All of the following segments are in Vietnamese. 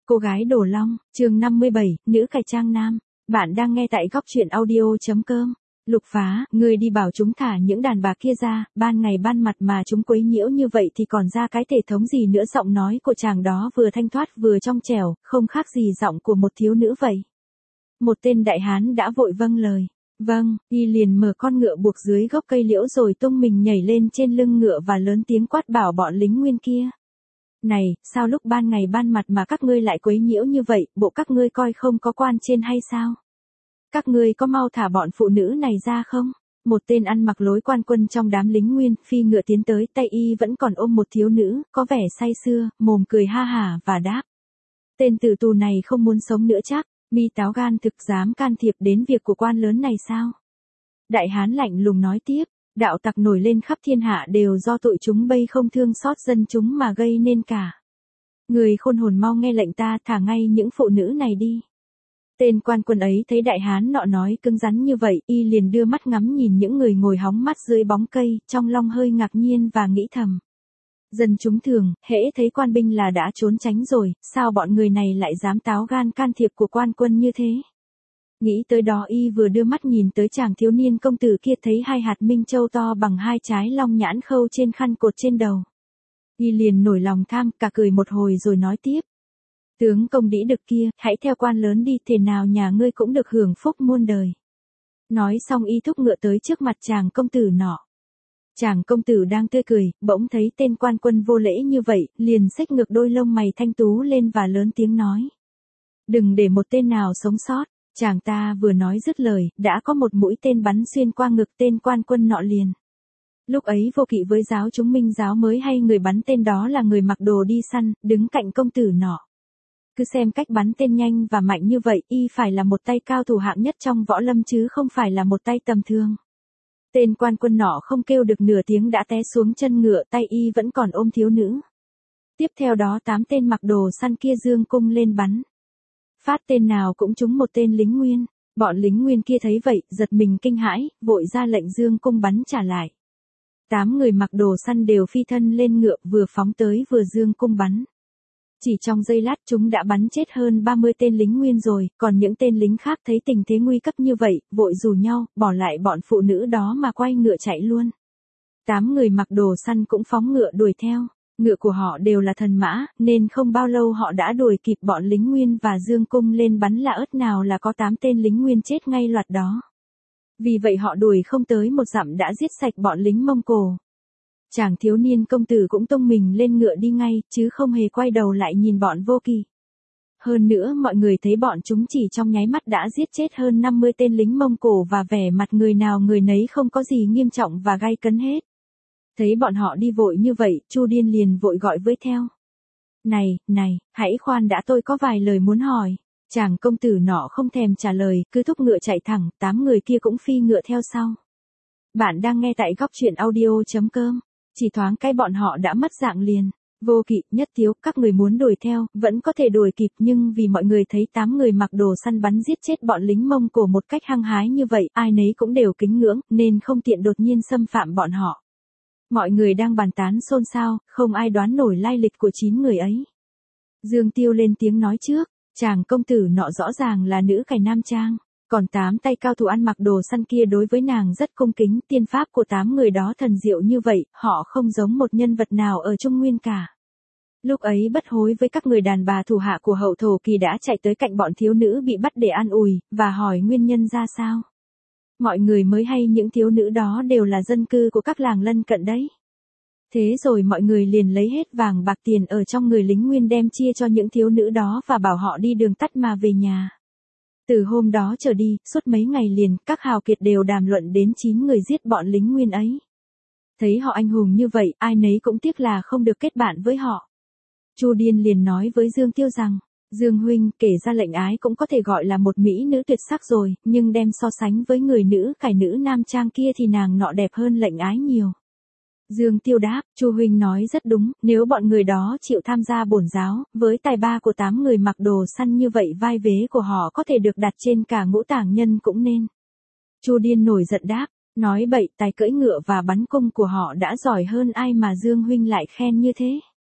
Cô gái Đồ Long, chương 57, nữ cải trang nam. Bạn đang nghe tại góc truyện audio.com. Lục Phá, ngươi đi bảo chúng thả những đàn bà kia ra, ban ngày ban mặt mà chúng quấy nhiễu như vậy thì còn ra cái thể thống gì nữa. Giọng nói của chàng đó vừa thanh thoát vừa trong trẻo, không khác gì giọng của một thiếu nữ vậy. Một tên đại hán đã vội vâng lời. Vâng, y liền mở con ngựa buộc dưới gốc cây liễu rồi tung mình nhảy lên trên lưng ngựa và lớn tiếng quát bảo bọn lính nguyên kia. Này, sao lúc ban ngày ban mặt mà các ngươi lại quấy nhiễu như vậy, bộ các ngươi coi không có quan trên hay sao? Các ngươi có mau thả bọn phụ nữ này ra không? Một tên ăn mặc lối quan quân trong đám lính nguyên phi ngựa tiến tới, tay y vẫn còn ôm một thiếu nữ, có vẻ say sưa, mồm cười ha hả và đáp. Tên tử tù này không muốn sống nữa chắc, mi táo gan thực dám can thiệp đến việc của quan lớn này sao? Đại hán lạnh lùng nói tiếp. Đạo tặc nổi lên khắp thiên hạ đều do tụi chúng bây không thương xót dân chúng mà gây nên cả. Người khôn hồn mau nghe lệnh ta thả ngay những phụ nữ này đi. Tên quan quân ấy thấy đại hán nọ nói cứng rắn như vậy, y liền đưa mắt ngắm nhìn những người ngồi hóng mắt dưới bóng cây, trong lòng hơi ngạc nhiên và nghĩ thầm. Dân chúng thường, hễ thấy quan binh là đã trốn tránh rồi, sao bọn người này lại dám táo gan can thiệp của quan quân như thế? Nghĩ tới đó y vừa đưa mắt nhìn tới chàng thiếu niên công tử kia thấy hai hạt minh châu to bằng hai trái long nhãn khâu trên khăn cột trên đầu. Y liền nổi lòng tham, cả cười một hồi rồi nói tiếp. Tướng công đĩ đực kia, hãy theo quan lớn đi, thế nào nhà ngươi cũng được hưởng phúc muôn đời. Nói xong y thúc ngựa tới trước mặt chàng công tử nọ. Chàng công tử đang tươi cười, bỗng thấy tên quan quân vô lễ như vậy, liền xếch ngược đôi lông mày thanh tú lên và lớn tiếng nói. Đừng để một tên nào sống sót. Chàng ta vừa nói dứt lời, đã có một mũi tên bắn xuyên qua ngực tên quan quân nọ liền. Lúc ấy vô kỵ với giáo chúng Minh giáo mới hay người bắn tên đó là người mặc đồ đi săn, đứng cạnh công tử nọ. Cứ xem cách bắn tên nhanh và mạnh như vậy, y phải là một tay cao thủ hạng nhất trong võ lâm chứ không phải là một tay tầm thường. Tên quan quân nọ không kêu được nửa tiếng đã té xuống chân ngựa, tay y vẫn còn ôm thiếu nữ. Tiếp theo đó 8 tên mặc đồ săn kia giương cung lên bắn. Phát tên nào cũng trúng một tên lính nguyên, bọn lính nguyên kia thấy vậy, giật mình kinh hãi, vội ra lệnh dương cung bắn trả lại. 8 người mặc đồ săn đều phi thân lên ngựa, vừa phóng tới vừa dương cung bắn. Chỉ trong giây lát chúng đã bắn chết hơn 30 tên lính nguyên rồi, còn những tên lính khác thấy tình thế nguy cấp như vậy, vội rủ nhau, bỏ lại bọn phụ nữ đó mà quay ngựa chạy luôn. 8 người mặc đồ săn cũng phóng ngựa đuổi theo. Ngựa của họ đều là thần mã, nên không bao lâu họ đã đuổi kịp bọn lính nguyên và dương cung lên bắn lạ ớt nào là có 8 tên lính nguyên chết ngay loạt đó. Vì vậy họ đuổi không tới một dặm đã giết sạch bọn lính Mông Cổ. Chàng thiếu niên công tử cũng tung mình lên ngựa đi ngay, chứ không hề quay đầu lại nhìn bọn vô kỵ. Hơn nữa mọi người thấy bọn chúng chỉ trong nháy mắt đã giết chết hơn 50 tên lính Mông Cổ và vẻ mặt người nào người nấy không có gì nghiêm trọng và gay cấn hết. Thấy bọn họ đi vội như vậy, Chu Điên liền vội gọi với theo. Này, hãy khoan đã, tôi có vài lời muốn hỏi. Chàng công tử nọ không thèm trả lời, cứ thúc ngựa chạy thẳng, 8 người kia cũng phi ngựa theo sau. Bạn đang nghe tại góc truyện audio.com. Chỉ thoáng cái bọn họ đã mất dạng liền. Vô kỵ, Nhất Thiếu, các người muốn đuổi theo, vẫn có thể đuổi kịp nhưng vì mọi người thấy 8 người mặc đồ săn bắn giết chết bọn lính Mông Cổ một cách hăng hái như vậy, ai nấy cũng đều kính ngưỡng, nên không tiện đột nhiên xâm phạm bọn họ. Mọi người đang bàn tán xôn xao, không ai đoán nổi lai lịch của 9 người ấy. Dương Tiêu lên tiếng nói trước, chàng công tử nọ rõ ràng là nữ cải nam trang, còn 8 tay cao thủ ăn mặc đồ săn kia đối với nàng rất cung kính, tiên pháp của 8 người đó thần diệu như vậy, họ không giống một nhân vật nào ở Trung Nguyên cả. Lúc ấy bất hối với các người đàn bà thủ hạ của Hậu Thổ Kỳ đã chạy tới cạnh bọn thiếu nữ bị bắt để an ủi, và hỏi nguyên nhân ra sao. Mọi người mới hay những thiếu nữ đó đều là dân cư của các làng lân cận đấy. Thế rồi mọi người liền lấy hết vàng bạc tiền ở trong người lính nguyên đem chia cho những thiếu nữ đó và bảo họ đi đường tắt mà về nhà. Từ hôm đó trở đi, suốt mấy ngày liền, các hào kiệt đều đàm luận đến 9 người giết bọn lính nguyên ấy. Thấy họ anh hùng như vậy, ai nấy cũng tiếc là không được kết bạn với họ. Chu Điên liền nói với Dương Tiêu rằng, Dương huynh, kể ra lệnh ái cũng có thể gọi là một mỹ nữ tuyệt sắc rồi, nhưng đem so sánh với người nữ cải nữ nam trang kia thì nàng nọ đẹp hơn lệnh ái nhiều. Dương Tiêu đáp, Chu huynh nói rất đúng, nếu bọn người đó chịu tham gia bổn giáo, với tài ba của 8 người mặc đồ săn như vậy vai vế của họ có thể được đặt trên cả ngũ tạng nhân cũng nên. Chu Điên nổi giận đáp, nói bậy, tài cưỡi ngựa và bắn cung của họ đã giỏi hơn ai mà Dương huynh lại khen như thế.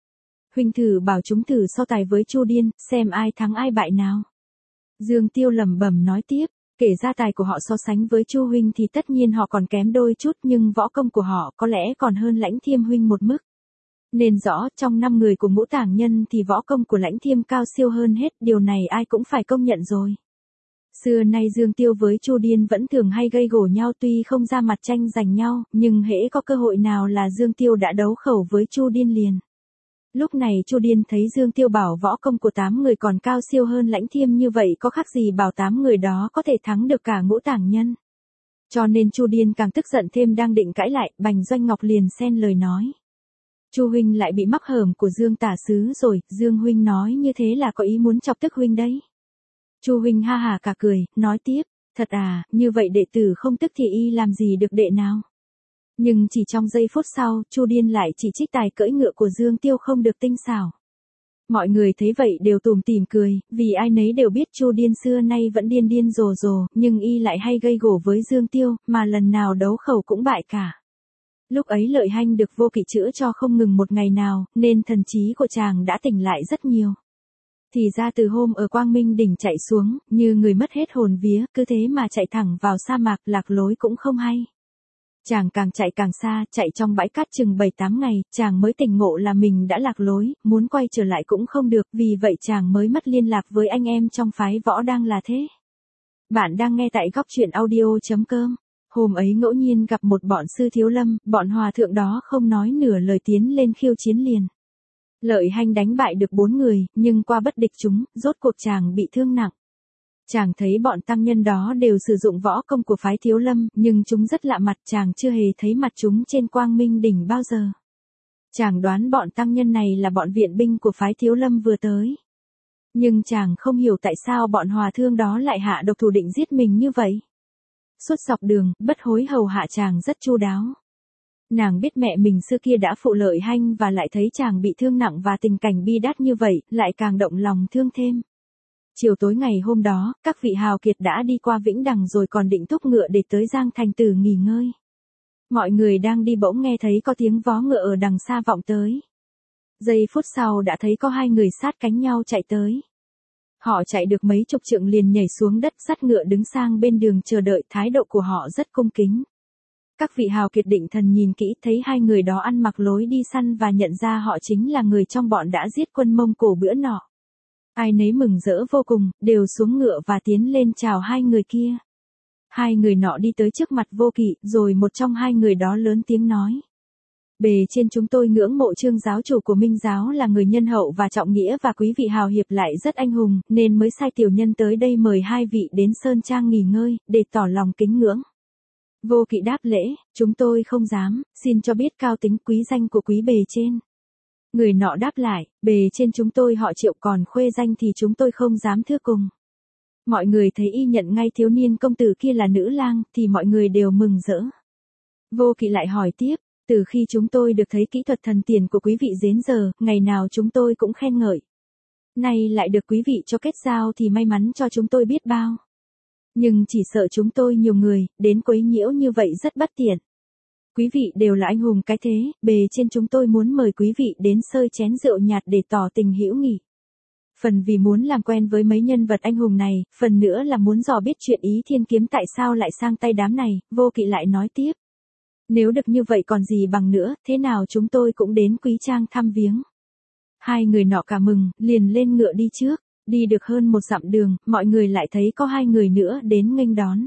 Huynh thử bảo chúng thử so tài với Chu Điên, xem ai thắng ai bại nào. Dương Tiêu lẩm bẩm nói tiếp, kể ra tài của họ so sánh với Chu huynh thì tất nhiên họ còn kém đôi chút, nhưng võ công của họ có lẽ còn hơn Lãnh Thiêm huynh một mức. Nên rõ, trong 5 người của Ngũ Tạng Nhân thì võ công của Lãnh Thiêm cao siêu hơn hết, điều này ai cũng phải công nhận rồi. Xưa nay Dương Tiêu với Chu Điên vẫn thường hay gây gổ nhau, tuy không ra mặt tranh giành nhau, nhưng hễ có cơ hội nào là Dương Tiêu đã đấu khẩu với Chu Điên liền. Lúc này Chu Điên thấy Dương Tiêu bảo võ công của 8 người còn cao siêu hơn Lãnh Thiêm, như vậy có khác gì bảo 8 người đó có thể thắng được cả Ngũ Tạng Nhân. Cho nên Chu Điên càng tức giận thêm, đang định cãi lại, bành Doanh Ngọc liền xen lời nói. Chu huynh lại bị mắc hởm của Dương tả sứ rồi, Dương huynh nói như thế là có ý muốn chọc tức huynh đấy. Chu huynh ha hả cả cười, nói tiếp, thật à, như vậy đệ tử không tức thì y làm gì được đệ nào. Nhưng chỉ trong giây phút sau, Chu Điên lại chỉ trích tài cưỡi ngựa của Dương Tiêu không được tinh xảo. Mọi người thấy vậy đều tủm tỉm cười, vì ai nấy đều biết Chu Điên xưa nay vẫn điên điên rồ rồ, nhưng y lại hay gây gổ với Dương Tiêu, mà lần nào đấu khẩu cũng bại cả. Lúc ấy Lợi Hanh được Vô Kỵ chữa cho không ngừng một ngày nào, nên thần trí của chàng đã tỉnh lại rất nhiều. Thì ra từ hôm ở Quang Minh Đỉnh chạy xuống, như người mất hết hồn vía, cứ thế mà chạy thẳng vào sa mạc, lạc lối cũng không hay. Chàng càng chạy càng xa, chạy trong bãi cát chừng 7-8 ngày, chàng mới tỉnh ngộ là mình đã lạc lối, muốn quay trở lại cũng không được, vì vậy chàng mới mất liên lạc với anh em trong phái võ đang là thế. Bạn đang nghe tại góc truyện audio.com. Hôm ấy ngẫu nhiên gặp một bọn sư thiếu lâm, bọn hòa thượng đó không nói nửa lời tiến lên khiêu chiến liền. Lợi Hanh đánh bại được 4 người, nhưng qua bất địch chúng, rốt cuộc chàng bị thương nặng. Chàng thấy bọn tăng nhân đó đều sử dụng võ công của phái thiếu lâm, nhưng chúng rất lạ mặt, chàng chưa hề thấy mặt chúng trên Quang Minh Đỉnh bao giờ. Chàng đoán bọn tăng nhân này là bọn viện binh của phái thiếu lâm vừa tới. Nhưng chàng không hiểu tại sao bọn hòa thương đó lại hạ độc thủ định giết mình như vậy. Suốt dọc đường, Bất Hối hầu hạ chàng rất chu đáo. Nàng biết mẹ mình xưa kia đã phụ Lợi Hanh và lại thấy chàng bị thương nặng và tình cảnh bi đát như vậy, lại càng động lòng thương thêm. Chiều tối ngày hôm đó, các vị hào kiệt đã đi qua Vĩnh Đằng rồi còn định thúc ngựa để tới Giang Thành Tử nghỉ ngơi. Mọi người đang đi bỗng nghe thấy có tiếng vó ngựa ở đằng xa vọng tới. Giây phút sau đã thấy có 2 người sát cánh nhau chạy tới. Họ chạy được mấy chục trượng liền nhảy xuống đất, dắt ngựa đứng sang bên đường chờ đợi, thái độ của họ rất cung kính. Các vị hào kiệt định thần nhìn kỹ thấy 2 người đó ăn mặc lối đi săn và nhận ra họ chính là người trong bọn đã giết quân Mông Cổ bữa nọ. Ai nấy mừng rỡ vô cùng, đều xuống ngựa và tiến lên chào 2 người kia. 2 người nọ đi tới trước mặt Vô Kỵ, rồi một trong 2 người đó lớn tiếng nói. Bề trên chúng tôi ngưỡng mộ Trương giáo chủ của Minh giáo là người nhân hậu và trọng nghĩa, và quý vị hào hiệp lại rất anh hùng, nên mới sai tiểu nhân tới đây mời 2 vị đến Sơn Trang nghỉ ngơi, để tỏ lòng kính ngưỡng. Vô Kỵ đáp lễ, chúng tôi không dám, xin cho biết cao tính quý danh của quý bề trên. Người nọ đáp lại, bề trên chúng tôi họ Triệu, còn khuê danh thì chúng tôi không dám thưa cùng. Mọi người thấy y nhận ngay thiếu niên công tử kia là nữ lang, thì mọi người đều mừng rỡ. Vô Kỵ lại hỏi tiếp, từ khi chúng tôi được thấy kỹ thuật thần tiền của quý vị đến giờ, ngày nào chúng tôi cũng khen ngợi. Nay lại được quý vị cho kết giao thì may mắn cho chúng tôi biết bao. Nhưng chỉ sợ chúng tôi nhiều người, đến quấy nhiễu như vậy rất bất tiện. Quý vị đều là anh hùng cái thế, bề trên chúng tôi muốn mời quý vị đến sơi chén rượu nhạt để tỏ tình hữu nghị. Phần vì muốn làm quen với mấy nhân vật anh hùng này, phần nữa là muốn dò biết chuyện Ý Thiên Kiếm tại sao lại sang tay đám này. Vô Kỵ lại nói tiếp. Nếu được như vậy còn gì bằng nữa, thế nào chúng tôi cũng đến Quý Trang thăm viếng. 2 người nọ cả mừng, liền lên ngựa đi trước. Đi được hơn 1 dặm đường, mọi người lại thấy có 2 người nữa đến nghênh đón.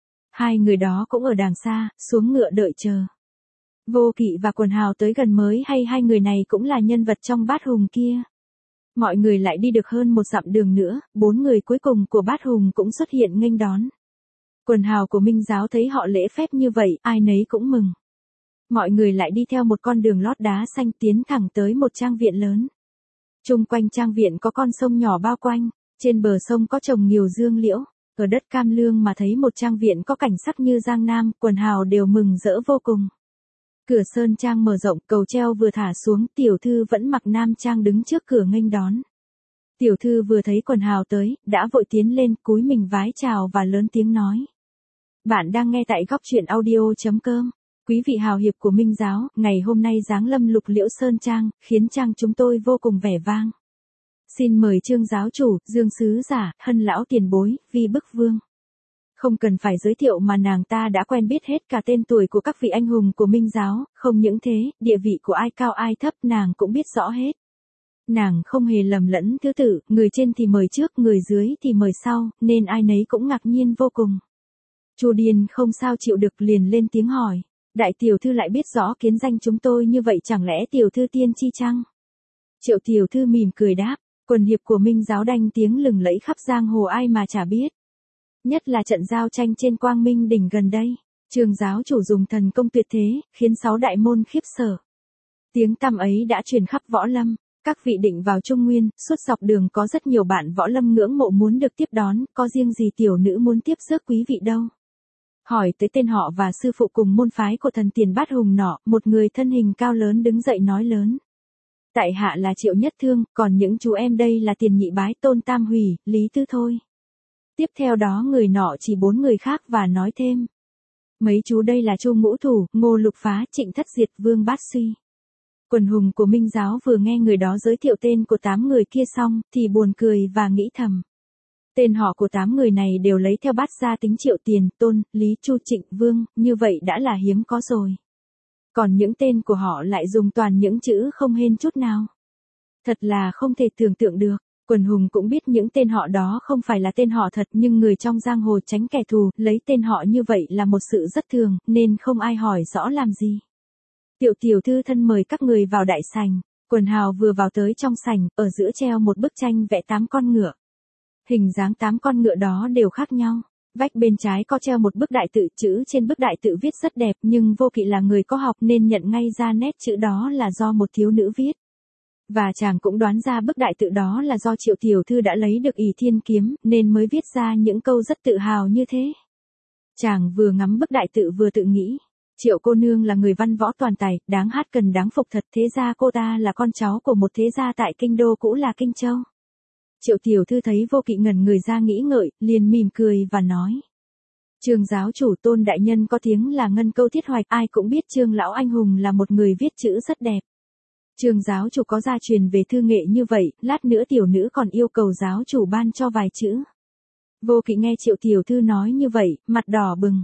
2 người đó cũng ở đàng xa, xuống ngựa đợi chờ. Vô Kỵ và Quần Hào tới gần mới hay 2 người này cũng là nhân vật trong Bát Hùng kia. Mọi người lại đi được hơn 1 dặm đường nữa, 4 người cuối cùng của Bát Hùng cũng xuất hiện nghênh đón. Quần hào của Minh giáo thấy họ lễ phép như vậy, ai nấy cũng mừng. Mọi người lại đi theo một con đường lót đá xanh tiến thẳng tới một trang viện lớn. Chung quanh trang viện có con sông nhỏ bao quanh, trên bờ sông có trồng nhiều dương liễu. Ở đất Cam Lương mà thấy một trang viện có cảnh sắc như Giang Nam, quần hào đều mừng rỡ vô cùng. Cửa sơn trang mở rộng, cầu treo vừa thả xuống, tiểu thư vẫn mặc nam trang đứng trước cửa nghênh đón. Tiểu thư vừa thấy quần hào tới, đã vội tiến lên, cúi mình vái chào và lớn tiếng nói. Bạn đang nghe tại góc truyện audio.com. Quý vị hào hiệp của Minh giáo, ngày hôm nay giáng lâm Lục Liễu Sơn Trang, khiến trang chúng tôi vô cùng vẻ vang. Xin mời Trương giáo chủ, Dương sứ giả, Hân lão tiền bối, Vi bức vương. Không cần phải giới thiệu mà nàng ta đã quen biết hết cả tên tuổi của các vị anh hùng của Minh giáo, không những thế, địa vị của ai cao ai thấp nàng cũng biết rõ hết. Nàng không hề lầm lẫn thứ tự, người trên thì mời trước, người dưới thì mời sau, nên ai nấy cũng ngạc nhiên vô cùng. Chu Điền không sao chịu được liền lên tiếng hỏi, đại tiểu thư lại biết rõ kiến danh chúng tôi như vậy chẳng lẽ tiểu thư tiên tri chăng? Triệu tiểu thư mỉm cười đáp, quần hiệp của Minh giáo đanh tiếng lừng lẫy khắp giang hồ ai mà chả biết. Nhất là trận giao tranh trên Quang Minh đỉnh gần đây, Trương giáo chủ dùng thần công tuyệt thế, khiến 6 đại môn khiếp sợ. Tiếng tăm ấy đã truyền khắp võ lâm, các vị định vào Trung Nguyên, suốt dọc đường có rất nhiều bạn võ lâm ngưỡng mộ muốn được tiếp đón, có riêng gì tiểu nữ muốn tiếp rước quý vị đâu. Hỏi tới tên họ và sư phụ cùng môn phái của thần Tiền Bát Hùng nọ, một người thân hình cao lớn đứng dậy nói lớn. Tại hạ là Triệu Nhất Thương, còn những chú em đây là Tiền Nhị Bái, Tôn Tam Hủy, Lý Tư thôi. Tiếp theo đó người nọ chỉ 4 người khác và nói thêm. Mấy chú đây là Chu Ngũ Thủ, Ngô Lục Phá, Trịnh Thất Diệt, Vương Bát Suy. Quần hùng của Minh giáo vừa nghe người đó giới thiệu tên của 8 người kia xong, thì buồn cười và nghĩ thầm. Tên họ của 8 người này đều lấy theo bát gia tính Triệu, Tiền, Tôn, Lý, Chu, Trịnh, Vương, như vậy đã là hiếm có rồi. Còn những tên của họ lại dùng toàn những chữ không hên chút nào. Thật là không thể tưởng tượng được. Quần hùng cũng biết những tên họ đó không phải là tên họ thật, nhưng người trong giang hồ tránh kẻ thù, lấy tên họ như vậy là một sự rất thường, nên không ai hỏi rõ làm gì. Tiểu thư thân mời các người vào đại sảnh. Quần hào vừa vào tới trong sảnh, ở giữa treo một bức tranh vẽ 8 con ngựa. Hình dáng 8 con ngựa đó đều khác nhau. Vách bên trái có treo một bức đại tự, chữ trên bức đại tự viết rất đẹp, nhưng Vô Kỵ là người có học nên nhận ngay ra nét chữ đó là do một thiếu nữ viết. Và chàng cũng đoán ra bức đại tự đó là do Triệu tiểu thư đã lấy được Ỷ Thiên kiếm, nên mới viết ra những câu rất tự hào như thế. Chàng vừa ngắm bức đại tự vừa tự nghĩ, Triệu cô nương là người văn võ toàn tài, đáng hát cần đáng phục thật, thế ra cô ta là con cháu của một thế gia tại kinh đô cũ là Kinh Châu. Triệu tiểu thư thấy Vô Kỵ ngẩn người ra nghĩ ngợi, liền mỉm cười và nói. Trương giáo chủ Tôn đại nhân có tiếng là ngân câu thiết hoạch, ai cũng biết Trương lão anh hùng là một người viết chữ rất đẹp. Trương giáo chủ có gia truyền về thư nghệ như vậy, lát nữa tiểu nữ còn yêu cầu giáo chủ ban cho vài chữ. Vô Kỵ nghe Triệu tiểu thư nói như vậy, mặt đỏ bừng.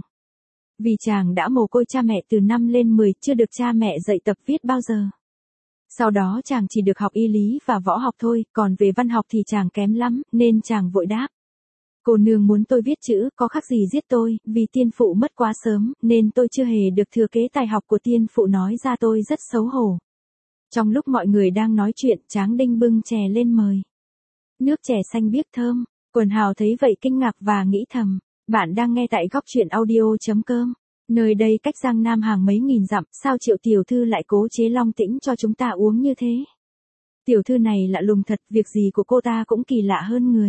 Vì chàng đã mồ côi cha mẹ từ 5 lên 10, chưa được cha mẹ dạy tập viết bao giờ. Sau đó chàng chỉ được học y lý và võ học thôi, còn về văn học thì chàng kém lắm, nên chàng vội đáp. Cô nương muốn tôi viết chữ, có khác gì giết tôi, vì tiên phụ mất quá sớm, nên tôi chưa hề được thừa kế tài học của tiên phụ, nói ra tôi rất xấu hổ. Trong lúc mọi người đang nói chuyện, Tráng Đinh bưng chè lên mời. Nước chè xanh biếc thơm, quần hào thấy vậy kinh ngạc và nghĩ thầm, bạn đang nghe tại góc truyện audio.com. Nơi đây cách Giang Nam hàng mấy nghìn dặm, sao Triệu tiểu thư lại cố chế long tĩnh cho chúng ta uống như thế? Tiểu thư này lạ lùng thật, việc gì của cô ta cũng kỳ lạ hơn người.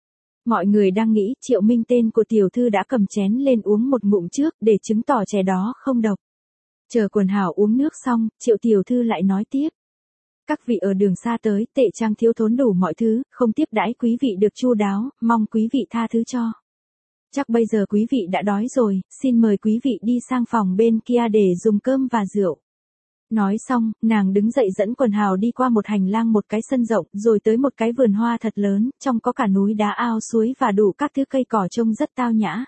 Mọi người đang nghĩ Triệu Minh tên của tiểu thư đã cầm chén lên uống một ngụm trước để chứng tỏ chè đó không độc. Chờ quần hào uống nước xong, Triệu tiểu thư lại nói tiếp. Các vị ở đường xa tới, tệ trang thiếu thốn đủ mọi thứ, không tiếp đãi quý vị được chu đáo, mong quý vị tha thứ cho. Chắc bây giờ quý vị đã đói rồi, xin mời quý vị đi sang phòng bên kia để dùng cơm và rượu. Nói xong, nàng đứng dậy dẫn quần hào đi qua một hành lang, một cái sân rộng, rồi tới một cái vườn hoa thật lớn, trong có cả núi đá, ao suối và đủ các thứ cây cỏ trông rất tao nhã.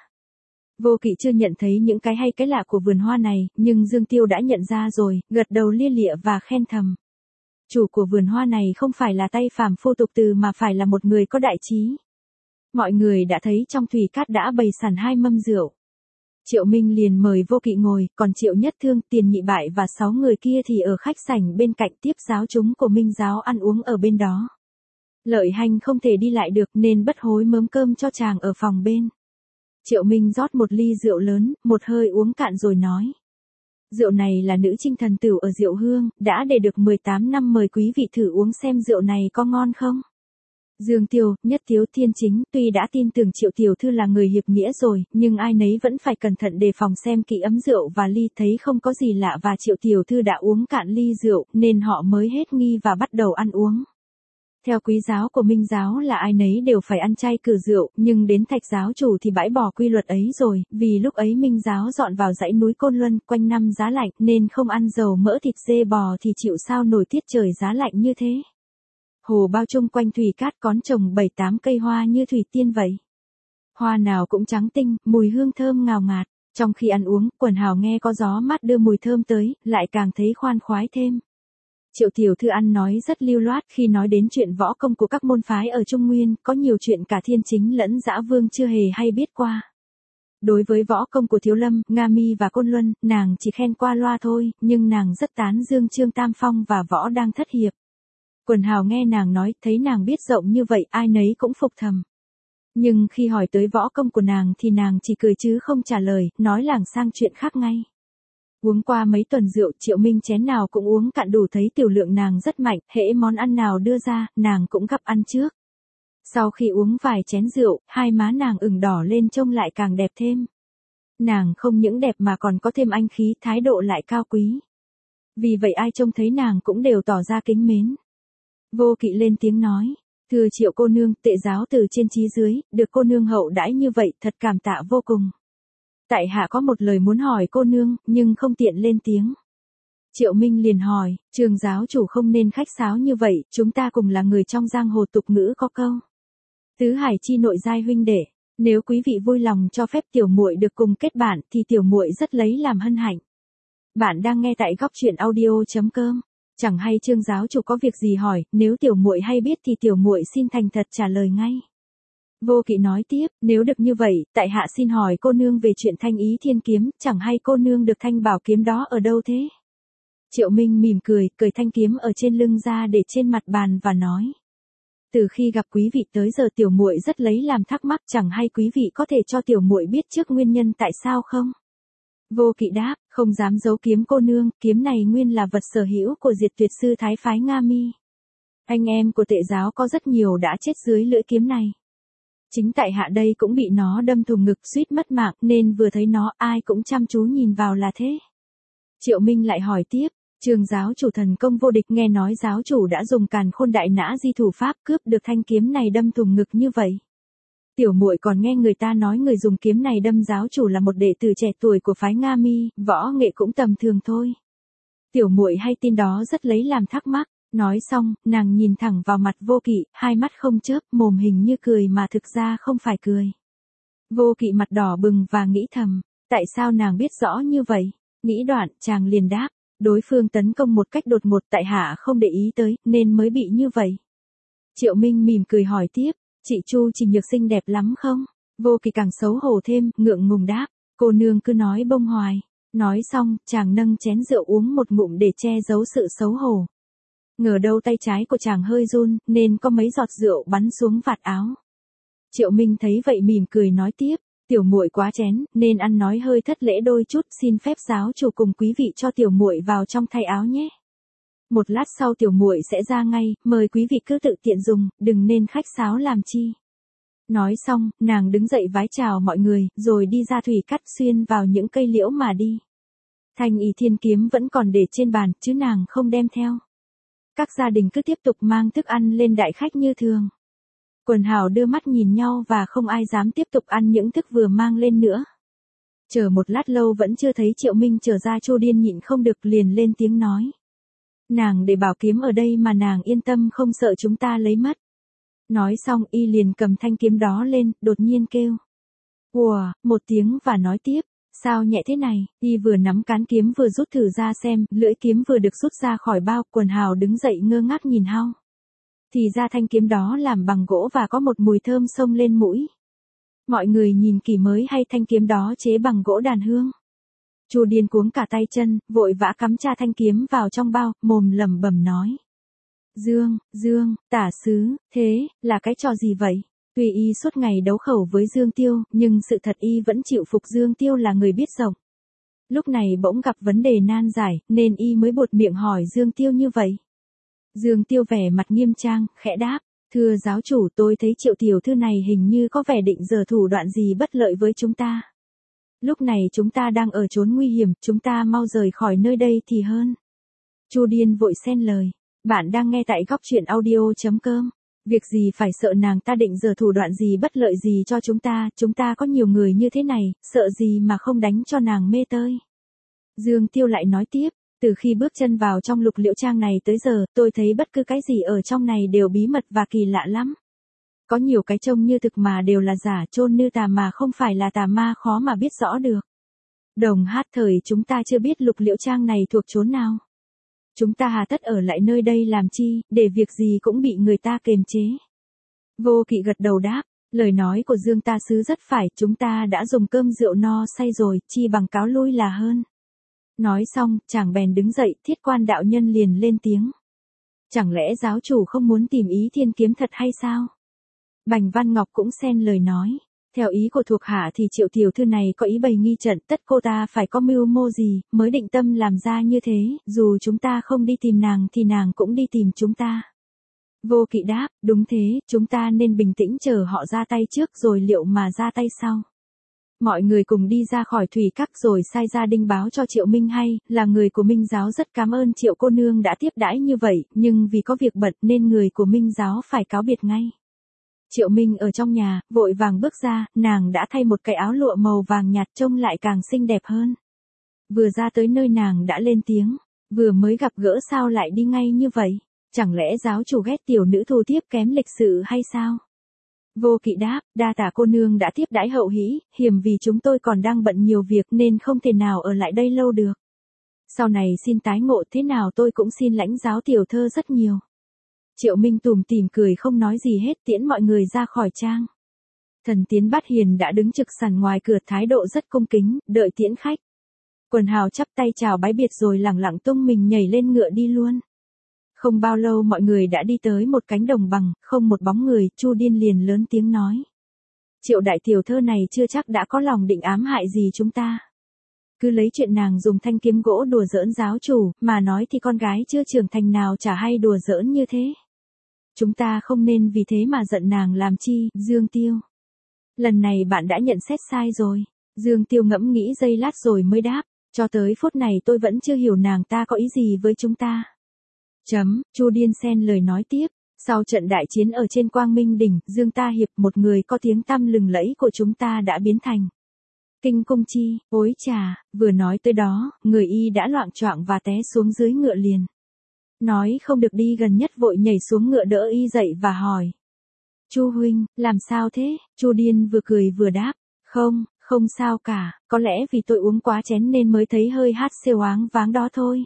Vô Kỵ chưa nhận thấy những cái hay cái lạ của vườn hoa này, nhưng Dương Tiêu đã nhận ra rồi, gật đầu lia lịa và khen thầm. Chủ của vườn hoa này không phải là tay phàm phu tục từ mà phải là một người có đại trí. Mọi người đã thấy trong thủy cát đã bày sẵn 2 mâm rượu. Triệu Minh liền mời Vô Kỵ ngồi, còn Triệu Nhất Thương, Tiền Nhị Bại và 6 người kia thì ở khách sảnh bên cạnh tiếp giáo chúng của Minh giáo ăn uống ở bên đó. Lợi Hành không thể đi lại được nên bất hối mớm cơm cho chàng ở phòng bên. Triệu Minh rót một ly rượu lớn, một hơi uống cạn rồi nói. Rượu này là nữ trinh thần tửu ở Diệu Hương, đã để được 18 năm, mời quý vị thử uống xem rượu này có ngon không. Dương Tiêu, Nhất Thiếu, Thiên Chính, tuy đã tin tưởng Triệu tiểu thư là người hiệp nghĩa rồi, nhưng ai nấy vẫn phải cẩn thận đề phòng xem kỹ ấm rượu và ly, thấy không có gì lạ và Triệu tiểu thư đã uống cạn ly rượu, nên họ mới hết nghi và bắt đầu ăn uống. Theo quý giáo của Minh giáo là ai nấy đều phải ăn chay cử rượu, nhưng đến Thạch giáo chủ thì bãi bỏ quy luật ấy rồi, vì lúc ấy Minh giáo dọn vào dãy núi Côn Luân, quanh năm giá lạnh, nên không ăn dầu mỡ thịt dê bò thì chịu sao nổi tiết trời giá lạnh như thế. Hồ bao chung quanh thủy cát cón trồng 7-8 cây hoa như thủy tiên vậy. Hoa nào cũng trắng tinh, mùi hương thơm ngào ngạt, trong khi ăn uống, Quần Hào nghe có gió mát đưa mùi thơm tới, lại càng thấy khoan khoái thêm. Triệu tiểu thư ăn nói rất lưu loát, khi nói đến chuyện võ công của các môn phái ở Trung Nguyên, có nhiều chuyện cả Thiên Chính lẫn Dã Vương chưa hề hay biết qua. Đối với võ công của Thiếu Lâm, Nga Mi và Côn Luân, nàng chỉ khen qua loa thôi, nhưng nàng rất tán dương Trương Tam Phong và Võ Đang Thất Hiệp. Quần Hào nghe nàng nói, thấy nàng biết rộng như vậy, ai nấy cũng phục thầm. Nhưng khi hỏi tới võ công của nàng thì nàng chỉ cười chứ không trả lời, nói lảng sang chuyện khác ngay. Uống qua mấy tuần rượu, Triệu Minh chén nào cũng uống cạn đủ, thấy tiểu lượng nàng rất mạnh, hễ món ăn nào đưa ra, nàng cũng gắp ăn trước. Sau khi uống vài chén rượu, hai má nàng ửng đỏ lên trông lại càng đẹp thêm. Nàng không những đẹp mà còn có thêm anh khí, thái độ lại cao quý. Vì vậy ai trông thấy nàng cũng đều tỏ ra kính mến. Vô Kỵ lên tiếng nói, thưa Triệu cô nương, Tệ giáo từ trên chí dưới, được cô nương hậu đãi như vậy, thật cảm tạ vô cùng. Tại hạ có một lời muốn hỏi cô nương, nhưng không tiện lên tiếng. Triệu Minh liền hỏi, Trường giáo chủ không nên khách sáo như vậy, chúng ta cùng là người trong giang hồ, tục ngữ có câu. Tứ hải chi nội giai huynh đệ, nếu quý vị vui lòng cho phép tiểu muội được cùng kết bạn thì tiểu muội rất lấy làm hân hạnh. Bạn đang nghe tại góc truyện audio.com. Chẳng hay Trương giáo chủ có việc gì hỏi, nếu tiểu muội hay biết thì tiểu muội xin thành thật trả lời ngay. Vô Kỵ nói tiếp, nếu được như vậy, tại hạ xin hỏi cô nương về chuyện Thanh Ý Thiên Kiếm, chẳng hay cô nương được thanh bảo kiếm đó ở đâu thế? Triệu Minh mỉm cười, cởi thanh kiếm ở trên lưng ra để trên mặt bàn và nói. Từ khi gặp quý vị tới giờ tiểu muội rất lấy làm thắc mắc, chẳng hay quý vị có thể cho tiểu muội biết trước nguyên nhân tại sao không? Vô Kỵ đáp, không dám giấu kiếm cô nương, kiếm này nguyên là vật sở hữu của Diệt Tuyệt sư thái phái Nga Mi. Anh em của Tệ giáo có rất nhiều đã chết dưới lưỡi kiếm này. Chính tại hạ đây cũng bị nó đâm thủng ngực suýt mất mạng, nên vừa thấy nó ai cũng chăm chú nhìn vào là thế. Triệu Minh lại hỏi tiếp, Trường giáo chủ thần công vô địch, nghe nói giáo chủ đã dùng Càn Khôn Đại Nã Di thủ pháp cướp được thanh kiếm này đâm thủng ngực như vậy. Tiểu muội còn nghe người ta nói người dùng kiếm này đâm giáo chủ là một đệ tử trẻ tuổi của phái Nga Mi, võ nghệ cũng tầm thường thôi. Tiểu muội hay tin đó rất lấy làm thắc mắc. Nói xong, nàng nhìn thẳng vào mặt Vô Kỵ, hai mắt không chớp, mồm hình như cười mà thực ra không phải cười. Vô Kỵ mặt đỏ bừng và nghĩ thầm, tại sao nàng biết rõ như vậy? Nghĩ đoạn, chàng liền đáp, đối phương tấn công một cách đột ngột, tại hạ không để ý tới, nên mới bị như vậy. Triệu Minh mỉm cười hỏi tiếp, chị Chu Trình Nhược xinh đẹp lắm không? Vô Kỵ càng xấu hổ thêm, ngượng ngùng đáp, cô nương cứ nói bông hoài. Nói xong, chàng nâng chén rượu uống một ngụm để che giấu sự xấu hổ. Ngờ đâu tay trái của chàng hơi run, nên có mấy giọt rượu bắn xuống vạt áo. Triệu Minh thấy vậy mỉm cười nói tiếp, tiểu muội quá chén, nên ăn nói hơi thất lễ đôi chút, xin phép giáo chủ cùng quý vị cho tiểu muội vào trong thay áo nhé. Một lát sau tiểu muội sẽ ra ngay, mời quý vị cứ tự tiện dùng, đừng nên khách sáo làm chi. Nói xong, nàng đứng dậy vái chào mọi người, rồi đi ra thủy cắt xuyên vào những cây liễu mà đi. Thanh Ý Thiên Kiếm vẫn còn để trên bàn, chứ nàng không đem theo. Các gia đình cứ tiếp tục mang thức ăn lên đại khách như thường. Quần hào đưa mắt nhìn nhau và không ai dám tiếp tục ăn những thức vừa mang lên nữa. Chờ một lát lâu vẫn chưa thấy Triệu Minh trở ra, Chu Điên nhịn không được liền lên tiếng nói. Nàng để bảo kiếm ở đây mà nàng yên tâm, không sợ chúng ta lấy mất. Nói xong y liền cầm thanh kiếm đó lên, đột nhiên kêu. Ùa, một tiếng và nói tiếp. Sao nhẹ thế này, y vừa nắm cán kiếm vừa rút thử ra xem, lưỡi kiếm vừa được rút ra khỏi bao, Quần hào đứng dậy ngơ ngác nhìn hao. Thì ra thanh kiếm đó làm bằng gỗ và có một mùi thơm xông lên mũi. Mọi người nhìn kỹ mới hay thanh kiếm đó chế bằng gỗ đàn hương. Chu Điên cuống cả tay chân, vội vã cắm cha thanh kiếm vào trong bao, mồm lẩm bẩm nói. Dương, tả sứ, thế, là cái trò gì vậy? Tuy y suốt ngày đấu khẩu với Dương Tiêu, nhưng sự thật y vẫn chịu phục Dương Tiêu là người biết rộng. Lúc này bỗng gặp vấn đề nan giải, nên y mới buột miệng hỏi Dương Tiêu như vậy. Dương Tiêu vẻ mặt nghiêm trang, khẽ đáp, thưa giáo chủ, tôi thấy Triệu tiểu thư này hình như có vẻ định giở thủ đoạn gì bất lợi với chúng ta. Lúc này chúng ta đang ở chốn nguy hiểm, chúng ta mau rời khỏi nơi đây thì hơn. Chu Điên vội xen lời. Bạn đang nghe tại góc chuyện audio.com. Việc gì phải sợ nàng ta định giở thủ đoạn gì bất lợi gì cho chúng ta có nhiều người như thế này, sợ gì mà không đánh cho nàng mê tơi. Dương Tiêu lại nói tiếp, từ khi bước chân vào trong Lục Liễu Trang này tới giờ, tôi thấy bất cứ cái gì ở trong này đều bí mật và kỳ lạ lắm. Có nhiều cái trông như thực mà đều là giả, chôn như tà mà không phải là tà ma, khó mà biết rõ được. Đồng Hát thời chúng ta chưa biết Lục Liễu Trang này thuộc chốn nào. Chúng ta hà tất ở lại nơi đây làm chi, để việc gì cũng bị người ta kềm chế. Vô Kỵ gật đầu đáp, lời nói của Dương ta sứ rất phải, chúng ta đã dùng cơm rượu no say rồi, chi bằng cáo lui là hơn. Nói xong, chàng bèn đứng dậy, Thiết Quan đạo nhân liền lên tiếng. Chẳng lẽ giáo chủ không muốn tìm Ý Thiên Kiếm thật hay sao? Bành Văn Ngọc cũng xen lời nói. Theo ý của thuộc hạ thì Triệu tiểu thư này có ý bày nghi trận, tất cô ta phải có mưu mô gì, mới định tâm làm ra như thế, dù chúng ta không đi tìm nàng thì nàng cũng đi tìm chúng ta. Vô Kỵ đáp, đúng thế, chúng ta nên bình tĩnh chờ họ ra tay trước rồi liệu mà ra tay sau. Mọi người cùng đi ra khỏi thủy các rồi sai gia đình báo cho Triệu Minh hay, là người của Minh giáo rất cảm ơn Triệu cô nương đã tiếp đãi như vậy, nhưng vì có việc bận nên người của Minh giáo phải cáo biệt ngay. Triệu Minh ở trong nhà, vội vàng bước ra, nàng đã thay một cái áo lụa màu vàng nhạt trông lại càng xinh đẹp hơn. Vừa ra tới nơi nàng đã lên tiếng, vừa mới gặp gỡ sao lại đi ngay như vậy, chẳng lẽ giáo chủ ghét tiểu nữ thu tiếp kém lịch sự hay sao? Vô Kỵ đáp, đa tạ cô nương đã tiếp đãi hậu hĩ, hiềm vì chúng tôi còn đang bận nhiều việc nên không thể nào ở lại đây lâu được. Sau này xin tái ngộ, thế nào tôi cũng xin lãnh giáo tiểu thơ rất nhiều. Triệu Minh tủm tỉm cười không nói gì hết, tiễn mọi người ra khỏi trang. Thần Tiến Bát Hiền đã đứng trực sẵn ngoài cửa, thái độ rất cung kính, đợi tiễn khách. Quần hào chắp tay chào bái biệt rồi lẳng lặng tung mình nhảy lên ngựa đi luôn. Không bao lâu mọi người đã đi tới một cánh đồng bằng, không một bóng người, Chu Điên liền lớn tiếng nói. Triệu đại tiểu thơ này chưa chắc đã có lòng định ám hại gì chúng ta. Cứ lấy chuyện nàng dùng thanh kiếm gỗ đùa giỡn giáo chủ, mà nói thì con gái chưa trưởng thành nào chả hay đùa giỡn như thế. Chúng ta không nên vì thế mà giận nàng làm chi, Dương Tiêu. Lần này bạn đã nhận xét sai rồi. Dương Tiêu ngẫm nghĩ giây lát rồi mới đáp, cho tới phút này tôi vẫn chưa hiểu nàng ta có ý gì với chúng ta. Chu Điên xen lời nói tiếp, sau trận đại chiến ở trên Quang Minh Đỉnh, Dương Ta Hiệp, một người có tiếng tăm lừng lẫy của chúng ta đã biến thành Kinh Cung Chi, ối chà, vừa nói tới đó, người y đã loạng choạng và té xuống dưới ngựa liền. Nói không được đi gần nhất vội nhảy xuống ngựa đỡ y dậy và hỏi. Chu huynh, làm sao thế? Chu Điên vừa cười vừa đáp, không sao cả, có lẽ vì tôi uống quá chén nên mới thấy hơi hát xêu áng váng đó thôi.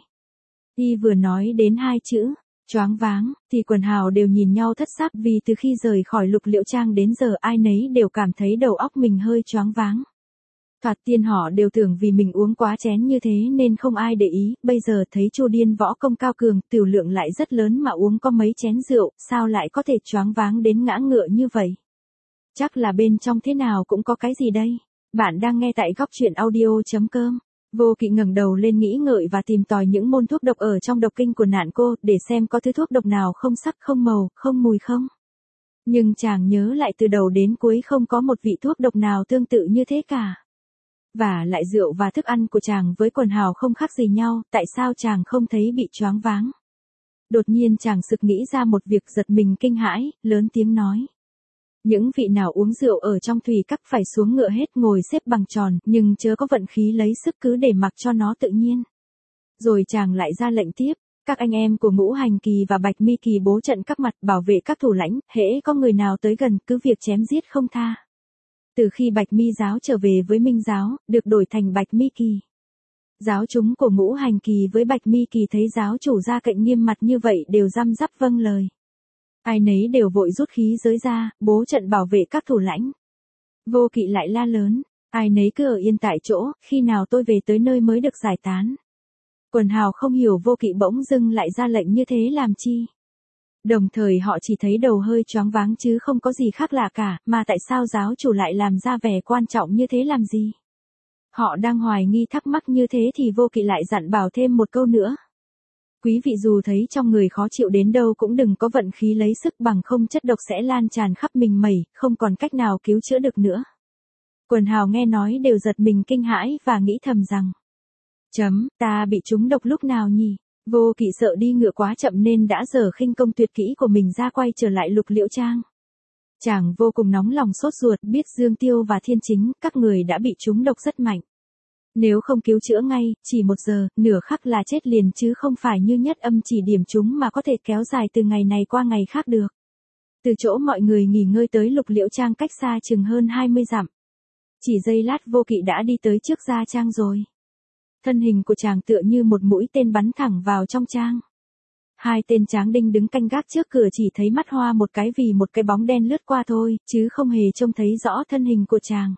Y vừa nói đến hai chữ, choáng váng, thì quần hào đều nhìn nhau thất sắc vì từ khi rời khỏi Lục Liễu Trang đến giờ ai nấy đều cảm thấy đầu óc mình hơi choáng váng. Thoạt tiên họ đều tưởng vì mình uống quá chén như thế nên không ai để ý, bây giờ thấy Chu Điên võ công cao cường, tiểu lượng lại rất lớn mà uống có mấy chén rượu, sao lại có thể choáng váng đến ngã ngựa như vậy? Chắc là bên trong thế nào cũng có cái gì đây? Bạn đang nghe tại góc chuyện audio.com. Vô Kỵ ngẩng đầu lên nghĩ ngợi và tìm tòi những môn thuốc độc ở trong độc kinh của nạn cô, để xem có thứ thuốc độc nào không sắc, không màu, không mùi không. Nhưng chàng nhớ lại từ đầu đến cuối không có một vị thuốc độc nào tương tự như thế cả. Và lại rượu và thức ăn của chàng với quần hào không khác gì nhau, tại sao chàng không thấy bị choáng váng? Đột nhiên chàng sực nghĩ ra một việc giật mình kinh hãi, lớn tiếng nói. Những vị nào uống rượu ở trong thủy các phải xuống ngựa hết, ngồi xếp bằng tròn, nhưng chớ có vận khí lấy sức, cứ để mặc cho nó tự nhiên. Rồi chàng lại ra lệnh tiếp, các anh em của Ngũ Hành Kỳ và Bạch Mi Kỳ bố trận các mặt, bảo vệ các thủ lãnh, hễ có người nào tới gần, cứ việc chém giết không tha. Từ khi Bạch Mi giáo trở về với Minh giáo, được đổi thành Bạch Mi Kỳ. Giáo chúng của Ngũ Hành Kỳ với Bạch Mi Kỳ thấy giáo chủ ra cạnh nghiêm mặt như vậy đều răm rắp vâng lời. Ai nấy đều vội rút khí giới ra, bố trận bảo vệ các thủ lãnh. Vô Kỵ lại la lớn, ai nấy cứ ở yên tại chỗ, khi nào tôi về tới nơi mới được giải tán. Quần hào không hiểu Vô Kỵ bỗng dưng lại ra lệnh như thế làm chi. Đồng thời họ chỉ thấy đầu hơi choáng váng chứ không có gì khác lạ cả, mà tại sao giáo chủ lại làm ra vẻ quan trọng như thế làm gì? Họ đang hoài nghi thắc mắc như thế thì Vô Kỵ lại dặn bảo thêm một câu nữa. Quý vị dù thấy trong người khó chịu đến đâu cũng đừng có vận khí lấy sức, bằng không chất độc sẽ lan tràn khắp mình mẩy, không còn cách nào cứu chữa được nữa. Quần hào nghe nói đều giật mình kinh hãi và nghĩ thầm rằng. Ta bị trúng độc lúc nào nhỉ? Vô Kỵ sợ đi ngựa quá chậm nên đã giở khinh công tuyệt kỹ của mình ra quay trở lại Lục Liễu Trang. Chàng vô cùng nóng lòng sốt ruột, biết Dương Tiêu và Thiên Chính, các người đã bị trúng độc rất mạnh. Nếu không cứu chữa ngay, chỉ 1 giờ, nửa khắc là chết liền chứ không phải như Nhất Âm chỉ điểm chúng mà có thể kéo dài từ ngày này qua ngày khác được. Từ chỗ mọi người nghỉ ngơi tới Lục Liễu Trang cách xa chừng hơn 20 dặm. Chỉ giây lát Vô Kỵ đã đi tới trước gia trang rồi. Thân hình của chàng tựa như một mũi tên bắn thẳng vào trong trang. 2 tên tráng đinh đứng canh gác trước cửa chỉ thấy mắt hoa một cái vì một cái bóng đen lướt qua thôi, chứ không hề trông thấy rõ thân hình của chàng.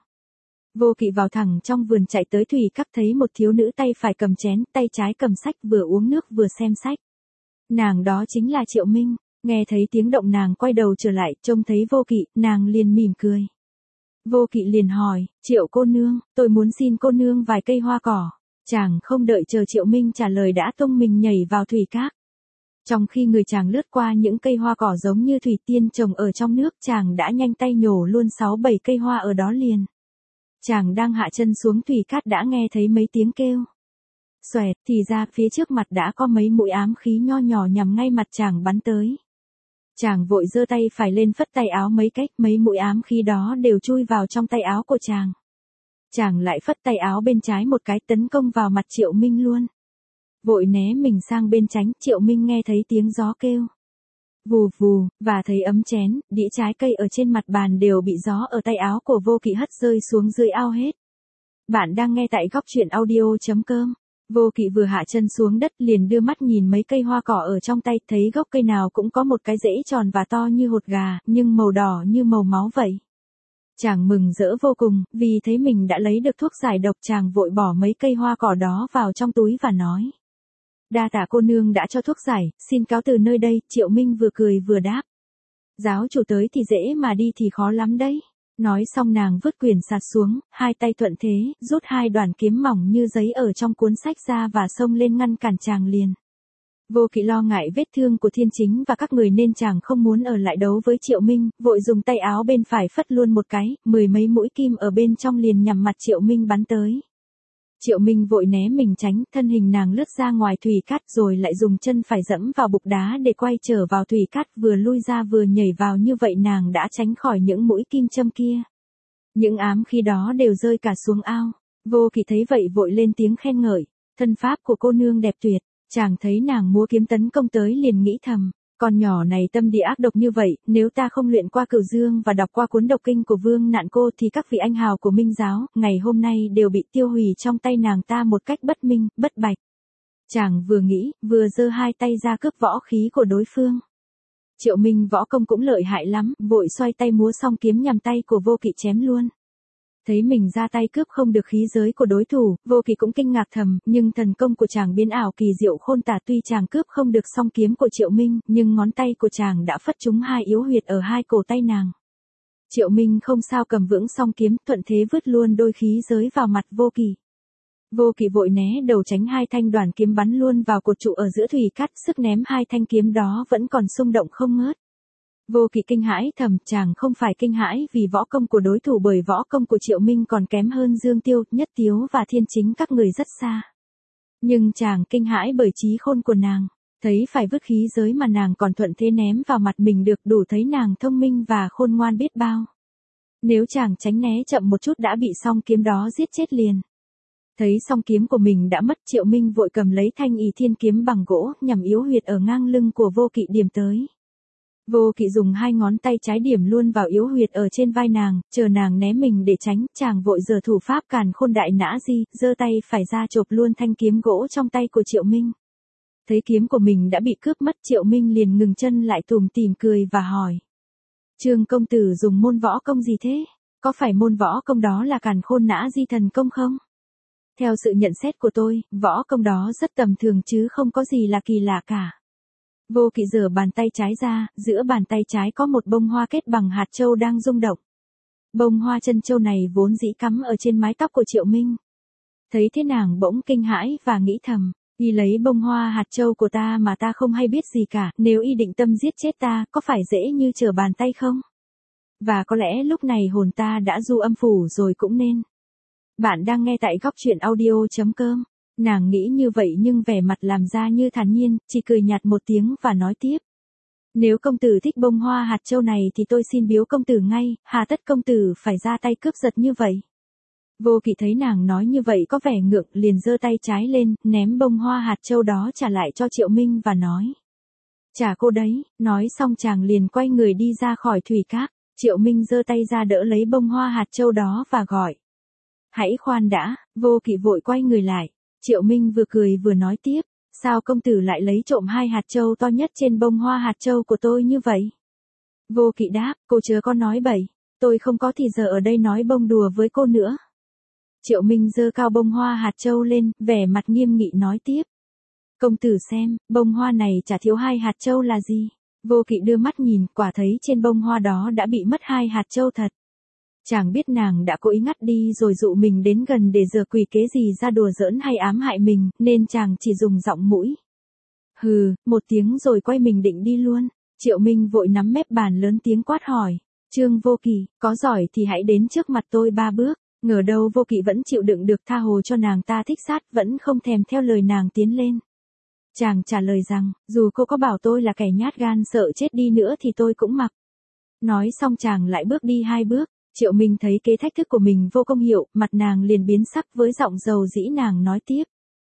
Vô Kỵ vào thẳng trong vườn chạy tới thủy các thấy một thiếu nữ tay phải cầm chén, tay trái cầm sách vừa uống nước vừa xem sách. Nàng đó chính là Triệu Minh, nghe thấy tiếng động nàng quay đầu trở lại, trông thấy Vô Kỵ, nàng liền mỉm cười. Vô Kỵ liền hỏi, Triệu cô nương, tôi muốn xin cô nương vài cây hoa cỏ. Chàng không đợi chờ Triệu Minh trả lời đã tung mình nhảy vào thủy các. Trong khi người chàng lướt qua những cây hoa cỏ giống như thủy tiên trồng ở trong nước, chàng đã nhanh tay nhổ luôn 6-7 cây hoa ở đó liền. Chàng đang hạ chân xuống thủy cát đã nghe thấy mấy tiếng kêu. Xoẹt, thì ra phía trước mặt đã có mấy mũi ám khí nho nhỏ nhằm ngay mặt chàng bắn tới. Chàng vội giơ tay phải lên phất tay áo mấy cách, mấy mũi ám khí đó đều chui vào trong tay áo của chàng. Chàng lại phất tay áo bên trái một cái tấn công vào mặt Triệu Minh luôn. Vội né mình sang bên tránh, Triệu Minh nghe thấy tiếng gió kêu. Vù vù, và thấy ấm chén, đĩa trái cây ở trên mặt bàn đều bị gió ở tay áo của Vô Kỵ hất rơi xuống dưới ao hết. Bạn đang nghe tại góc truyện audio.com. Vô Kỵ vừa hạ chân xuống đất liền đưa mắt nhìn mấy cây hoa cỏ ở trong tay, thấy gốc cây nào cũng có một cái rễ tròn và to như hột gà, nhưng màu đỏ như màu máu vậy. Chàng mừng rỡ vô cùng, vì thấy mình đã lấy được thuốc giải độc. Chàng vội bỏ mấy cây hoa cỏ đó vào trong túi và nói. Đa tạ cô nương đã cho thuốc giải, xin cáo từ nơi đây. Triệu Minh vừa cười vừa đáp. Giáo chủ tới thì dễ mà đi thì khó lắm đấy. Nói xong nàng vứt quyển sạt xuống, 2 tay thuận thế, rút 2 đoàn kiếm mỏng như giấy ở trong cuốn sách ra và xông lên ngăn cản chàng liền. Vô Kỵ lo ngại vết thương của Thiên Chính và các người nên chàng không muốn ở lại đấu với Triệu Minh, vội dùng tay áo bên phải phất luôn một cái, 10 mấy mũi kim ở bên trong liền nhằm mặt Triệu Minh bắn tới. Triệu Minh vội né mình tránh, thân hình nàng lướt ra ngoài thủy cát rồi lại dùng chân phải dẫm vào bục đá để quay trở vào thủy cát, vừa lui ra vừa nhảy vào, như vậy nàng đã tránh khỏi những mũi kim châm kia. Những ám khí đó đều rơi cả xuống ao. Vô Kỵ thấy vậy vội lên tiếng khen ngợi, thân pháp của cô nương đẹp tuyệt. Chàng thấy nàng múa kiếm tấn công tới liền nghĩ thầm, con nhỏ này tâm địa ác độc như vậy, nếu ta không luyện qua Cửu Dương và đọc qua cuốn độc kinh của Vương Nạn Cô thì các vị anh hào của Minh giáo, ngày hôm nay đều bị tiêu hủy trong tay nàng ta một cách bất minh, bất bạch. Chàng vừa nghĩ, vừa giơ 2 tay ra cướp võ khí của đối phương. Triệu Minh võ công cũng lợi hại lắm, vội xoay tay múa song kiếm nhằm tay của Vô Kỵ chém luôn. Thấy mình ra tay cướp không được khí giới của đối thủ, Vô Kỵ cũng kinh ngạc thầm, nhưng thần công của chàng biến ảo kỳ diệu khôn tả, tuy chàng cướp không được song kiếm của Triệu Minh, nhưng ngón tay của chàng đã phất trúng 2 yếu huyệt ở 2 cổ tay nàng. Triệu Minh không sao cầm vững song kiếm, thuận thế vứt luôn đôi khí giới vào mặt Vô Kỵ. Vô Kỵ vội né đầu tránh 2 thanh đoàn kiếm bắn luôn vào cột trụ ở giữa thủy cát, sức ném 2 thanh kiếm đó vẫn còn xung động không ngớt. Vô Kỵ kinh hãi thầm, chàng không phải kinh hãi vì võ công của đối thủ, bởi võ công của Triệu Minh còn kém hơn Dương Tiêu, Nhất Tiếu và Thiên Chính các người rất xa. Nhưng chàng kinh hãi bởi trí khôn của nàng, thấy phải vứt khí giới mà nàng còn thuận thế ném vào mặt mình được, đủ thấy nàng thông minh và khôn ngoan biết bao. Nếu chàng tránh né chậm một chút đã bị song kiếm đó giết chết liền. Thấy song kiếm của mình đã mất, Triệu Minh vội cầm lấy thanh Ỷ Thiên kiếm bằng gỗ, nhằm yếu huyệt ở ngang lưng của Vô Kỵ điểm tới. Vô Kỵ dùng 2 ngón tay trái điểm luôn vào yếu huyệt ở trên vai nàng, chờ nàng né mình để tránh, chàng vội giở thủ pháp Càn Khôn Đại Nã Di, giơ tay phải ra chộp luôn thanh kiếm gỗ trong tay của Triệu Minh. Thấy kiếm của mình đã bị cướp mất, Triệu Minh liền ngừng chân lại tủm tỉm cười và hỏi: Trương công tử dùng môn võ công gì thế? Có phải môn võ công đó là Càn Khôn Nã Di thần công không? Theo sự nhận xét của tôi, võ công đó rất tầm thường chứ không có gì là kỳ lạ cả. Vô Kỵ giở bàn tay trái ra, giữa bàn tay trái có một bông hoa kết bằng hạt châu đang rung động. Bông hoa chân châu này vốn dĩ cắm ở trên mái tóc của Triệu Minh. Thấy thế nàng bỗng kinh hãi và nghĩ thầm, y lấy bông hoa hạt châu của ta mà ta không hay biết gì cả, nếu y định tâm giết chết ta, có phải dễ như trở bàn tay không? Và có lẽ lúc này hồn ta đã du âm phủ rồi cũng nên. Bạn đang nghe tại góc truyện audio.com. Nàng nghĩ như vậy nhưng vẻ mặt làm ra như thản nhiên, chỉ cười nhạt một tiếng và nói tiếp. Nếu công tử thích bông hoa hạt châu này thì tôi xin biếu công tử ngay, hà tất công tử phải ra tay cướp giật như vậy. Vô Kỵ thấy nàng nói như vậy có vẻ ngượng, liền giơ tay trái lên, ném bông hoa hạt châu đó trả lại cho Triệu Minh và nói. Trả cô đấy, nói xong chàng liền quay người đi ra khỏi thủy các. Triệu Minh giơ tay ra đỡ lấy bông hoa hạt châu đó và gọi. Hãy khoan đã, Vô Kỵ vội quay người lại. Triệu Minh vừa cười vừa nói tiếp. Sao công tử lại lấy trộm 2 hạt châu to nhất trên bông hoa hạt châu của tôi như vậy? Vô Kỵ đáp, cô chớ có nói bậy. Tôi không có thì giờ ở đây nói bông đùa với cô nữa. Triệu Minh giơ cao bông hoa hạt châu lên, vẻ mặt nghiêm nghị nói tiếp. Công tử xem, bông hoa này chả thiếu 2 hạt châu là gì? Vô Kỵ đưa mắt nhìn, quả thấy trên bông hoa đó đã bị mất 2 hạt châu thật. Chàng biết nàng đã cố ý ngắt đi rồi dụ mình đến gần để giở quỷ kế gì ra đùa giỡn hay ám hại mình, nên chàng chỉ dùng giọng mũi. Hừ, một tiếng rồi quay mình định đi luôn. Triệu Minh vội nắm mép bàn lớn tiếng quát hỏi. Trương Vô Kỵ, có giỏi thì hãy đến trước mặt tôi 3 bước. Ngờ đâu Vô Kỵ vẫn chịu đựng được tha hồ cho nàng ta thích sát, vẫn không thèm theo lời nàng tiến lên. Chàng trả lời rằng, dù cô có bảo tôi là kẻ nhát gan sợ chết đi nữa thì tôi cũng mặc. Nói xong chàng lại bước đi 2 bước. Triệu Minh thấy kế thách thức của mình vô công hiệu, mặt nàng liền biến sắc với giọng dầu dĩ nàng nói tiếp.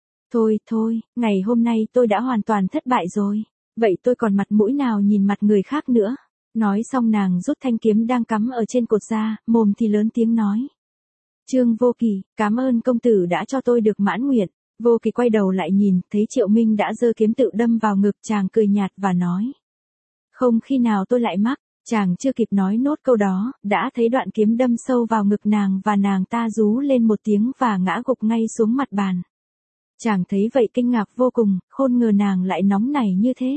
Thôi, ngày hôm nay tôi đã hoàn toàn thất bại rồi. Vậy tôi còn mặt mũi nào nhìn mặt người khác nữa. Nói xong nàng rút thanh kiếm đang cắm ở trên cột ra, mồm thì lớn tiếng nói. Trương Vô Kỵ, cảm ơn công tử đã cho tôi được mãn nguyện. Vô Kỵ quay đầu lại nhìn, thấy Triệu Minh đã giơ kiếm tự đâm vào ngực, chàng cười nhạt và nói. Không khi nào tôi lại mắc. Chàng chưa kịp nói nốt câu đó, đã thấy đoạn kiếm đâm sâu vào ngực nàng và nàng ta rú lên một tiếng và ngã gục ngay xuống mặt bàn. Chàng thấy vậy kinh ngạc vô cùng, khôn ngờ nàng lại nóng nảy như thế.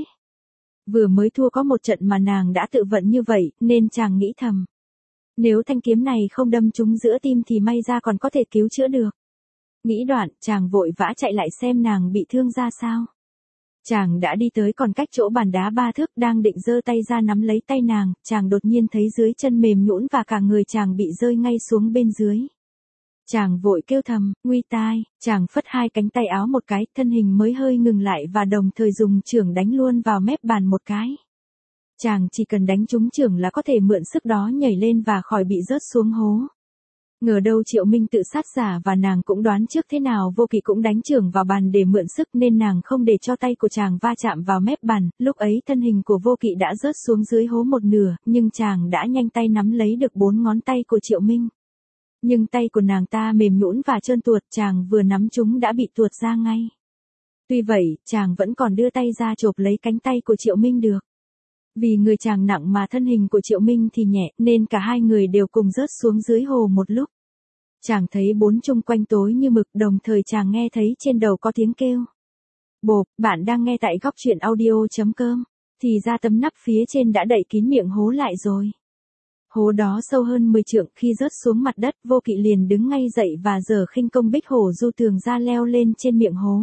Vừa mới thua có một trận mà nàng đã tự vận như vậy, nên chàng nghĩ thầm. Nếu thanh kiếm này không đâm trúng giữa tim thì may ra còn có thể cứu chữa được. Nghĩ đoạn, chàng vội vã chạy lại xem nàng bị thương ra sao. Chàng đã đi tới còn cách chỗ bàn đá 3 thước, đang định giơ tay ra nắm lấy tay nàng, chàng đột nhiên thấy dưới chân mềm nhũn và cả người chàng bị rơi ngay xuống bên dưới. Chàng vội kêu thầm, nguy tai, chàng phất 2 cánh tay áo một cái, thân hình mới hơi ngừng lại và đồng thời dùng chưởng đánh luôn vào mép bàn một cái. Chàng chỉ cần đánh trúng chưởng là có thể mượn sức đó nhảy lên và khỏi bị rớt xuống hố. Ngờ đâu Triệu Minh tự sát giả và nàng cũng đoán trước thế nào Vô Kỵ cũng đánh chưởng vào bàn để mượn sức nên nàng không để cho tay của chàng va chạm vào mép bàn, lúc ấy thân hình của Vô Kỵ đã rớt xuống dưới hố một nửa, nhưng chàng đã nhanh tay nắm lấy được 4 ngón tay của Triệu Minh. Nhưng tay của nàng ta mềm nhũn và trơn tuột, chàng vừa nắm chúng đã bị tuột ra ngay. Tuy vậy, chàng vẫn còn đưa tay ra chộp lấy cánh tay của Triệu Minh được. Vì người chàng nặng mà thân hình của Triệu Minh thì nhẹ, nên cả hai người đều cùng rớt xuống dưới hồ một lúc. Chàng thấy bốn chung quanh tối như mực, đồng thời chàng nghe thấy trên đầu có tiếng kêu. Bộp, bạn đang nghe tại góc truyện audio.com. Thì ra tấm nắp phía trên đã đậy kín miệng hố lại rồi. Hố đó sâu hơn 10 trượng, khi rớt xuống mặt đất, Vô Kỵ liền đứng ngay dậy và giở khinh công bích hổ du tường ra leo lên trên miệng hố.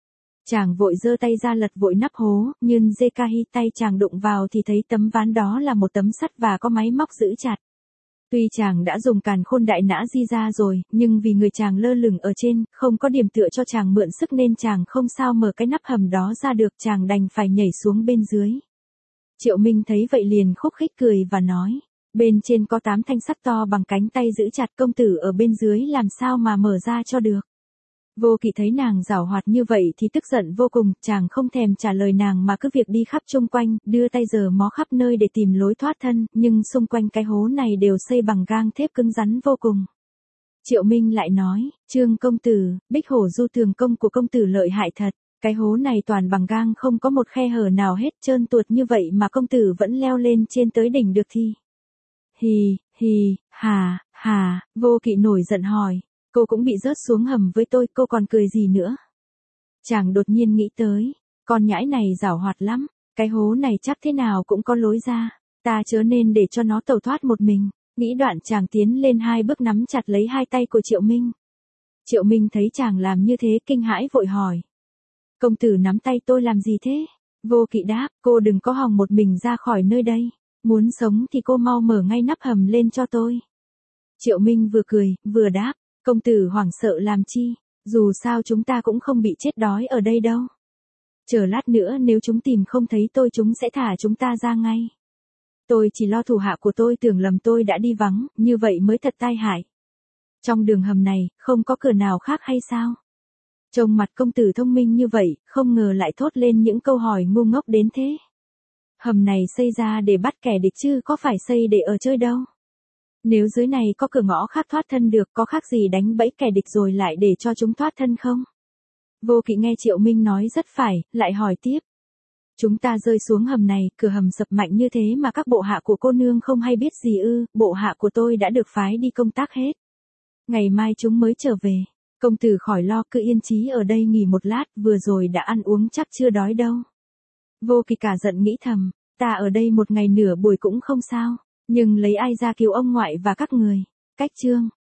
Chàng vội giơ tay ra lật vội nắp hố, nhưng Zekahi tay chàng đụng vào thì thấy tấm ván đó là một tấm sắt và có máy móc giữ chặt. Tuy chàng đã dùng càn khôn đại nã di ra rồi, nhưng vì người chàng lơ lửng ở trên, không có điểm tựa cho chàng mượn sức nên chàng không sao mở cái nắp hầm đó ra được, chàng đành phải nhảy xuống bên dưới. Triệu Minh thấy vậy liền khúc khích cười và nói, bên trên có 8 thanh sắt to bằng cánh tay giữ chặt, công tử ở bên dưới làm sao mà mở ra cho được. Vô Kỵ thấy nàng giảo hoạt như vậy thì tức giận vô cùng, chàng không thèm trả lời nàng mà cứ việc đi khắp chung quanh, đưa tay giở mó khắp nơi để tìm lối thoát thân, nhưng xung quanh cái hố này đều xây bằng gang thép cứng rắn vô cùng. Triệu Minh lại nói, Trương công tử, bích hổ du tường công của công tử lợi hại thật, cái hố này toàn bằng gang không có một khe hở nào hết, trơn tuột như vậy mà công tử vẫn leo lên trên tới đỉnh được thì. Hì, hà, Vô Kỵ nổi giận hỏi. Cô cũng bị rớt xuống hầm với tôi, cô còn cười gì nữa? Chàng đột nhiên nghĩ tới, con nhãi này giảo hoạt lắm, cái hố này chắc thế nào cũng có lối ra, ta chớ nên để cho nó tẩu thoát một mình. Nghĩ đoạn chàng tiến lên 2 bước nắm chặt lấy 2 tay của Triệu Minh. Triệu Minh thấy chàng làm như thế kinh hãi vội hỏi. Công tử nắm tay tôi làm gì thế? Vô Kỵ đáp, cô đừng có hòng một mình ra khỏi nơi đây, muốn sống thì cô mau mở ngay nắp hầm lên cho tôi. Triệu Minh vừa cười, vừa đáp. Công tử hoảng sợ làm chi? Dù sao chúng ta cũng không bị chết đói ở đây đâu. Chờ lát nữa nếu chúng tìm không thấy tôi chúng sẽ thả chúng ta ra ngay. Tôi chỉ lo thủ hạ của tôi tưởng lầm tôi đã đi vắng, như vậy mới thật tai hại. Trong đường hầm này, không có cửa nào khác hay sao? Trông mặt công tử thông minh như vậy, không ngờ lại thốt lên những câu hỏi ngu ngốc đến thế. Hầm này xây ra để bắt kẻ địch chứ có phải xây để ở chơi đâu. Nếu dưới này có cửa ngõ khác thoát thân được có khác gì đánh bẫy kẻ địch rồi lại để cho chúng thoát thân không? Vô Kỵ nghe Triệu Minh nói rất phải, lại hỏi tiếp. Chúng ta rơi xuống hầm này, cửa hầm sập mạnh như thế mà các bộ hạ của cô nương không hay biết gì ư, bộ hạ của tôi đã được phái đi công tác hết. Ngày mai chúng mới trở về. Công tử khỏi lo cứ yên chí ở đây nghỉ một lát, vừa rồi đã ăn uống chắc chưa đói đâu. Vô Kỵ cả giận nghĩ thầm, ta ở đây một ngày nửa buổi cũng không sao, nhưng lấy ai ra cứu ông ngoại và các người. Cách chương